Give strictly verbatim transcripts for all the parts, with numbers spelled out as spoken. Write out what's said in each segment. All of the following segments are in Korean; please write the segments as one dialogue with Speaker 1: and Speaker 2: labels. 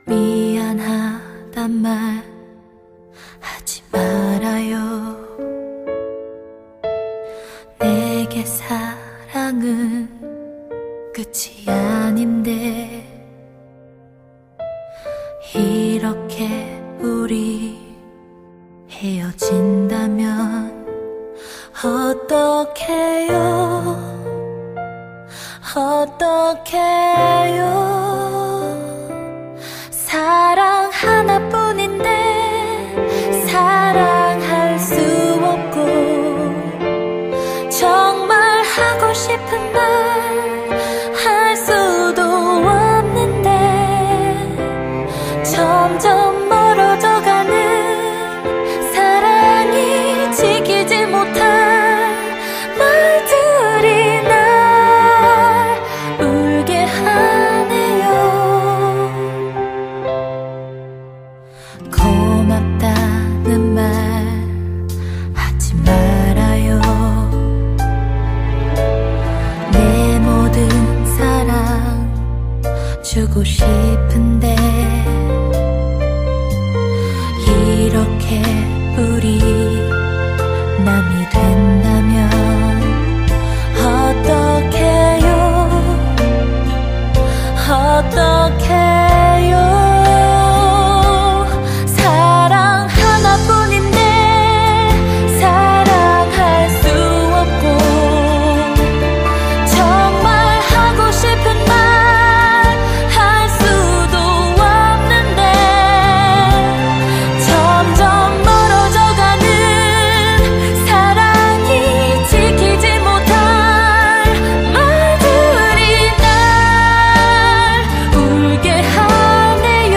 Speaker 1: 미안하단 말 하지 말아요. 내게 사랑은 끝이 아닌데 이렇게 우리 헤어진다면 어떡해요, 어떡해요. 사랑 하나뿐인데 사랑할 수 없고 정말 하고 싶은 말 할 수도 없는데 점점 멀어져가는 사랑이 지키지 못할 말들이 날 울게 하네요. 고맙다는 말 하지 말아요. 내 모든 사랑 주고 싶은데 이렇게 우리 남이 된다면 어떡해요, 어떡해요. 사랑 하나뿐인데 사랑할 수 없고 정말 하고 싶은 말 할 수도 없는데 점점 멀어져가는 사랑이 지키지 못할 말들이 날 울게 하네요.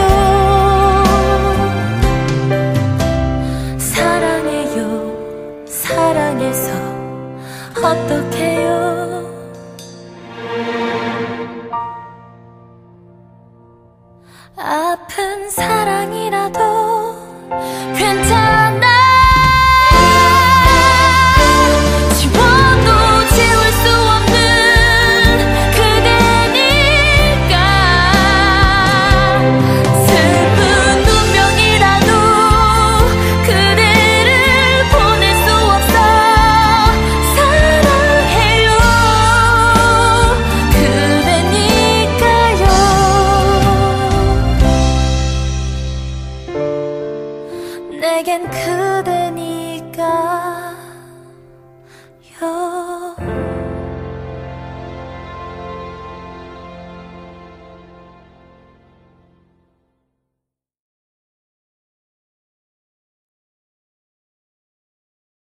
Speaker 1: 사랑해요, 사랑해서 어떡해요. 아픈 사랑이라도 괜찮아. 지워도 지울 수 없는 그대니까 슬픈 운명이라도 그대를 보낼 수 없어. 사랑해요, 그대니까요. 내겐 그대니까.